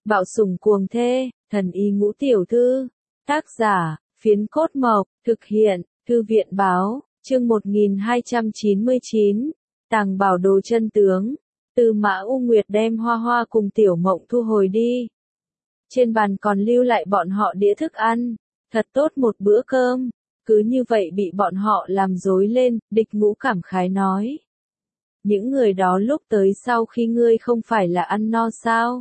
Bạo sủng cuồng thê, thần y ngũ tiểu thư. Tác giả, Phiến Cốt Mộc, thực hiện, Thư viện báo, chương 1299, Tàng bảo đồ chân tướng. Tư Mã U Nguyệt đem Hoa Hoa cùng Tiểu Mộng thu hồi đi. Trên bàn còn lưu lại bọn họ đĩa thức ăn, thật tốt một bữa cơm, cứ như vậy bị bọn họ làm rối lên, Địch Ngũ cảm khái nói. Những người đó lúc tới sau khi ngươi không phải là ăn no sao?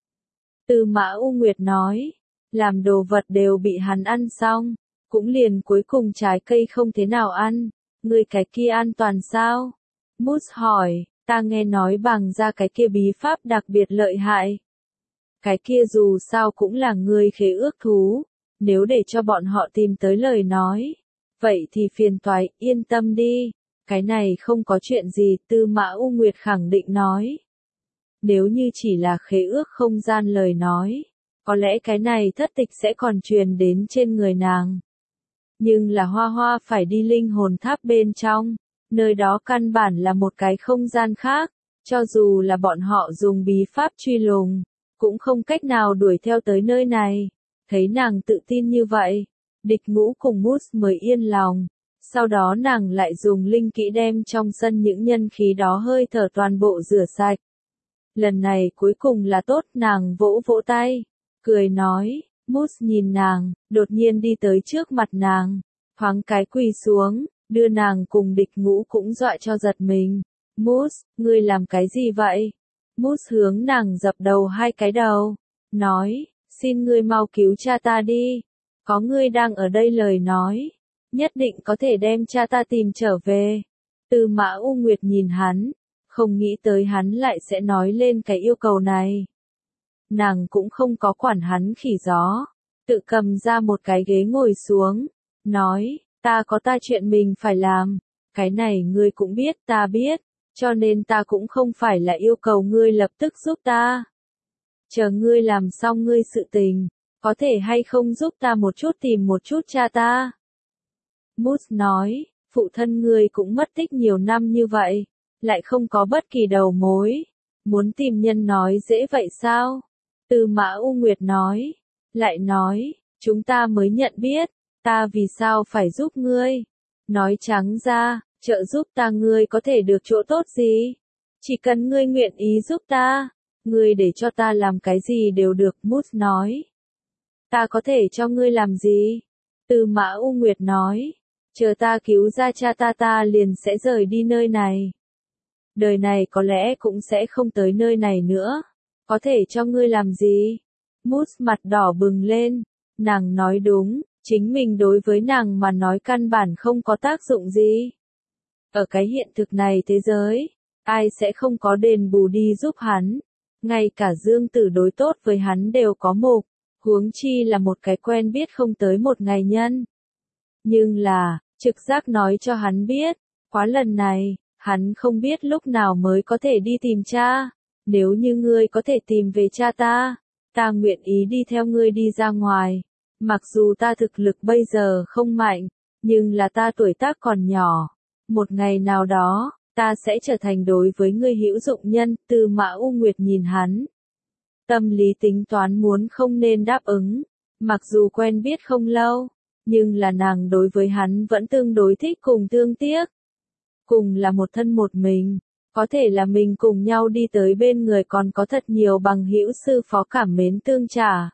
Tư Mã U Nguyệt nói, làm đồ vật đều bị hắn ăn xong, cũng liền cuối cùng trái cây không thế nào ăn, ngươi cái kia an toàn sao? Mút hỏi, ta nghe nói bằng ra cái kia bí pháp đặc biệt lợi hại. Cái kia dù sao cũng là ngươi khế ước thú, nếu để cho bọn họ tìm tới lời nói, vậy thì phiền toái, yên tâm đi, cái này không có chuyện gì, Tư Mã U Nguyệt khẳng định nói. Nếu như chỉ là khế ước không gian lời nói, có lẽ cái này thất tịch sẽ còn truyền đến trên người nàng. Nhưng là Hoa Hoa phải đi linh hồn tháp bên trong, nơi đó căn bản là một cái không gian khác, cho dù là bọn họ dùng bí pháp truy lùng, cũng không cách nào đuổi theo tới nơi này. Thấy nàng tự tin như vậy, Địch Ngũ cùng Mút mới yên lòng. Sau đó nàng lại dùng linh kỹ đem trong sân những nhân khí đó hơi thở toàn bộ rửa sạch. Lần này cuối cùng là tốt, nàng vỗ vỗ tay, cười nói, Mút nhìn nàng, đột nhiên đi tới trước mặt nàng, thoáng cái quỳ xuống, đưa nàng cùng Địch Ngũ cũng dọa cho giật mình. Mút, ngươi làm cái gì vậy? Mút hướng nàng dập đầu hai cái đầu, nói, xin ngươi mau cứu cha ta đi, có ngươi đang ở đây lời nói, nhất định có thể đem cha ta tìm trở về. Tư Mã U Nguyệt nhìn hắn, không nghĩ tới hắn lại sẽ nói lên cái yêu cầu này. Nàng cũng không có quản hắn khỉ gió, tự cầm ra một cái ghế ngồi xuống, nói, ta có ta chuyện mình phải làm, cái này ngươi cũng biết ta biết, cho nên ta cũng không phải là yêu cầu ngươi lập tức giúp ta. Chờ ngươi làm xong ngươi sự tình, có thể hay không giúp ta một chút tìm một chút cha ta? Mút nói, phụ thân ngươi cũng mất tích nhiều năm như vậy, lại không có bất kỳ đầu mối, muốn tìm nhân nói dễ vậy sao? Tư Mã U Nguyệt nói, lại nói, chúng ta mới nhận biết, ta vì sao phải giúp ngươi? Nói trắng ra, trợ giúp ta ngươi có thể được chỗ tốt gì? Chỉ cần ngươi nguyện ý giúp ta, ngươi để cho ta làm cái gì đều được, Mút nói. Ta có thể cho ngươi làm gì? Tư Mã U Nguyệt nói, chờ ta cứu ra cha ta liền sẽ rời đi nơi này. Đời này có lẽ cũng sẽ không tới nơi này nữa. Có thể cho ngươi làm gì? Mút mặt đỏ bừng lên, nàng nói đúng, chính mình đối với nàng mà nói căn bản không có tác dụng gì. Ở cái hiện thực này thế giới, ai sẽ không có đền bù đi giúp hắn, ngay cả Dương Tử đối tốt với hắn đều có mục, huống chi là một cái quen biết không tới một ngày nhân. Nhưng là, trực giác nói cho hắn biết, khóa lần này, hắn không biết lúc nào mới có thể đi tìm cha. Nếu như ngươi có thể tìm về cha ta, ta nguyện ý đi theo ngươi đi ra ngoài. Mặc dù ta thực lực bây giờ không mạnh, nhưng là ta tuổi tác còn nhỏ. Một ngày nào đó, ta sẽ trở thành đối với ngươi hữu dụng nhân. Tư Mã U Nguyệt nhìn hắn. Tâm lý tính toán muốn không nên đáp ứng. Mặc dù quen biết không lâu, nhưng là nàng đối với hắn vẫn tương đối thích cùng thương tiếc. Cùng là một thân một mình. Có thể là mình cùng nhau đi tới bên người còn có thật nhiều bằng hữu sư phó cảm mến tương trả.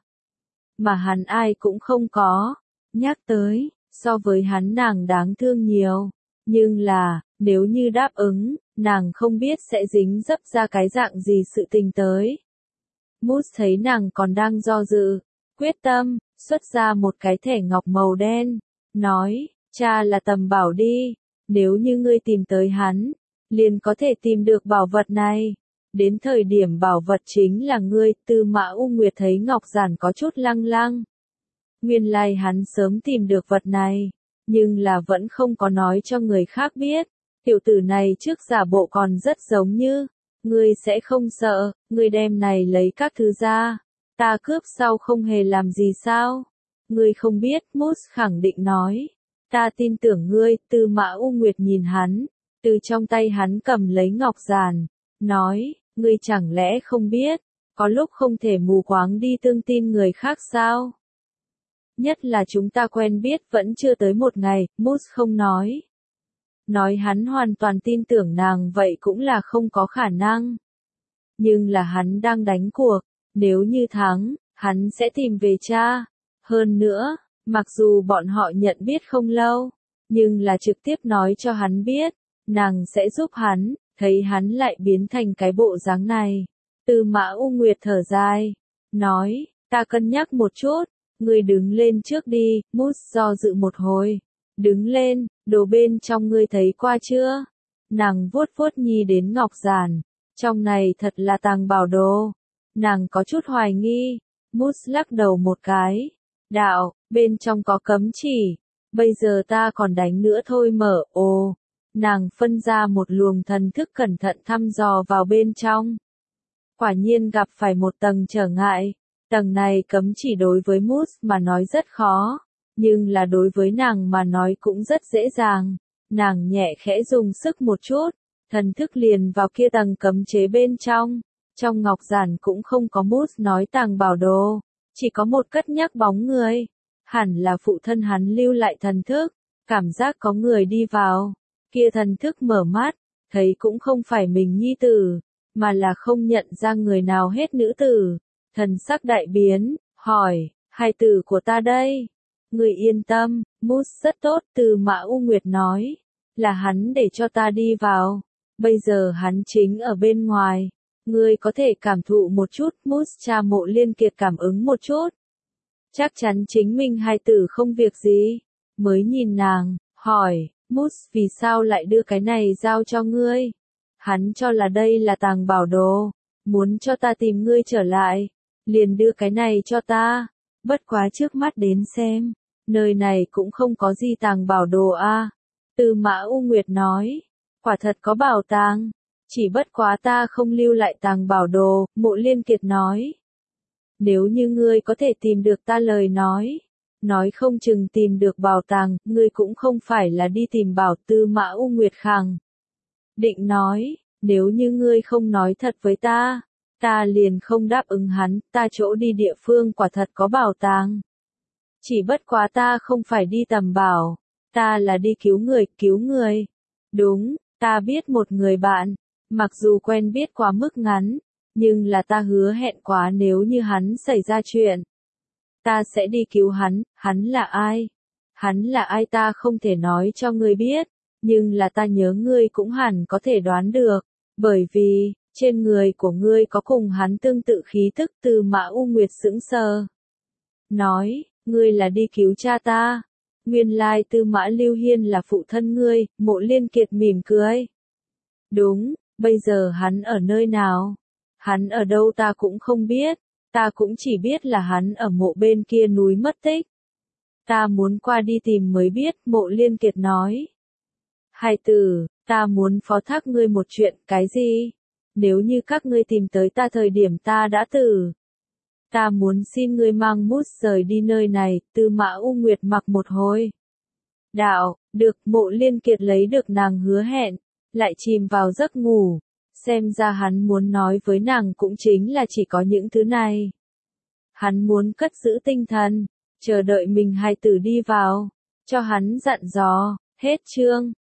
Mà hắn ai cũng không có. Nhắc tới, so với hắn nàng đáng thương nhiều. Nhưng là, nếu như đáp ứng, nàng không biết sẽ dính dấp ra cái dạng gì sự tình tới. Mút thấy nàng còn đang do dự, quyết tâm, xuất ra một cái thẻ ngọc màu đen. Nói, cha là tầm bảo đi, nếu như ngươi tìm tới hắn, liền có thể tìm được bảo vật này. Đến thời điểm bảo vật chính là ngươi. Tư Mã U Nguyệt thấy ngọc giản có chút lăng lăng. Nguyên lai hắn sớm tìm được vật này, nhưng là vẫn không có nói cho người khác biết. Tiểu tử này trước giả bộ còn rất giống như, ngươi sẽ không sợ, ngươi đem này lấy các thứ ra, ta cướp sau không hề làm gì sao? Ngươi không biết, Mút khẳng định nói. Ta tin tưởng ngươi. Tư Mã U Nguyệt nhìn hắn. Từ trong tay hắn cầm lấy ngọc giản, nói, ngươi chẳng lẽ không biết, Có lúc không thể mù quáng đi tương tin người khác sao? Nhất là chúng ta quen biết vẫn chưa tới một ngày, Moose không nói. Nói hắn hoàn toàn tin tưởng nàng vậy cũng là không có khả năng. Nhưng là hắn đang đánh cuộc, nếu như thắng, hắn sẽ tìm về cha. Hơn nữa, mặc dù bọn họ nhận biết không lâu, nhưng là trực tiếp nói cho hắn biết, nàng sẽ giúp hắn, thấy hắn lại biến thành cái bộ dáng này. Tư Mã U Nguyệt thở dài, nói, ta cân nhắc một chút, ngươi đứng lên trước đi, Moose do dự một hồi. Đứng lên, đồ bên trong ngươi thấy qua chưa? Nàng vuốt vuốt nhi đến ngọc giản, trong này thật là tàng bảo đồ. Nàng có chút hoài nghi, Moose lắc đầu một cái. Đạo, bên trong có cấm chỉ, bây giờ ta còn đánh nữa thôi mở, ồ. Nàng phân ra một luồng thần thức cẩn thận thăm dò vào bên trong. Quả nhiên gặp phải một tầng trở ngại, tầng này cấm chỉ đối với Moose mà nói rất khó, nhưng là đối với nàng mà nói cũng rất dễ dàng. Nàng nhẹ khẽ dùng sức một chút, thần thức liền vào kia tầng cấm chế bên trong. Trong ngọc giản cũng không có Moose nói tàng bảo đồ, chỉ có một cất nhắc bóng người. Hẳn là phụ thân hắn lưu lại thần thức, cảm giác có người đi vào. Kia thần thức mở mắt, thấy cũng không phải mình nhi tử, mà là không nhận ra người nào hết nữ tử. Thần sắc đại biến, hỏi, hài tử của ta đây. Người yên tâm, Moose rất tốt, Tư Mã U Nguyệt nói, là hắn để cho ta đi vào. Bây giờ hắn chính ở bên ngoài. Ngươi có thể cảm thụ một chút, Moose cha Mộ Liên Kiệt cảm ứng một chút. Chắc chắn chính mình hài tử không việc gì. Mới nhìn nàng, hỏi, Moose vì sao lại đưa cái này giao cho ngươi? Hắn cho là đây là tàng bảo đồ, muốn cho ta tìm ngươi trở lại, liền đưa cái này cho ta. Bất quá trước mắt đến xem, nơi này cũng không có gì tàng bảo đồ a. Tư Mã U Nguyệt nói, quả thật có bảo tàng, chỉ bất quá ta không lưu lại tàng bảo đồ, Mộ Liên Kiệt nói. Nếu như ngươi có thể tìm được ta lời nói không chừng tìm được bảo tàng, ngươi cũng không phải là đi tìm bảo. Tư Mã U Nguyệt khẳng định nói, nếu như ngươi không nói thật với ta liền không đáp ứng hắn, ta chỗ đi địa phương quả thật có bảo tàng. Chỉ bất quá ta không phải đi tầm bảo, ta là đi cứu người. Đúng, ta biết một người bạn, mặc dù quen biết quá mức ngắn, nhưng là ta hứa hẹn quá nếu như hắn xảy ra chuyện, ta sẽ đi cứu hắn. Hắn là ai? Hắn là ai ta không thể nói cho ngươi biết, nhưng là ta nhớ ngươi cũng hẳn có thể đoán được, bởi vì, trên người của ngươi có cùng hắn tương tự khí tức. Tư Mã U Nguyệt sững sờ. Nói, ngươi là đi cứu cha ta. Nguyên lai Tư Mã Lưu Hiên là phụ thân ngươi, Mộ Liên Kiệt mỉm cười. Đúng, bây giờ hắn ở nơi nào? Hắn ở đâu ta cũng không biết, ta cũng chỉ biết là hắn ở mộ bên kia núi mất tích. Ta muốn qua đi tìm mới biết, Mộ Liên Kiệt nói. Hài tử, ta muốn phó thác ngươi một chuyện, cái gì? Nếu như các ngươi tìm tới ta thời điểm ta đã tử, ta muốn xin ngươi mang Moose rời đi nơi này. Tư Mã U Nguyệt mặc một hồi. Đạo, được. Mộ Liên Kiệt lấy được nàng hứa hẹn, lại chìm vào giấc ngủ. Xem ra hắn muốn nói với nàng cũng chính là chỉ có những thứ này. Hắn muốn cất giữ tinh thần, chờ đợi mình hài tử đi vào, cho hắn dặn dò. Hết chương.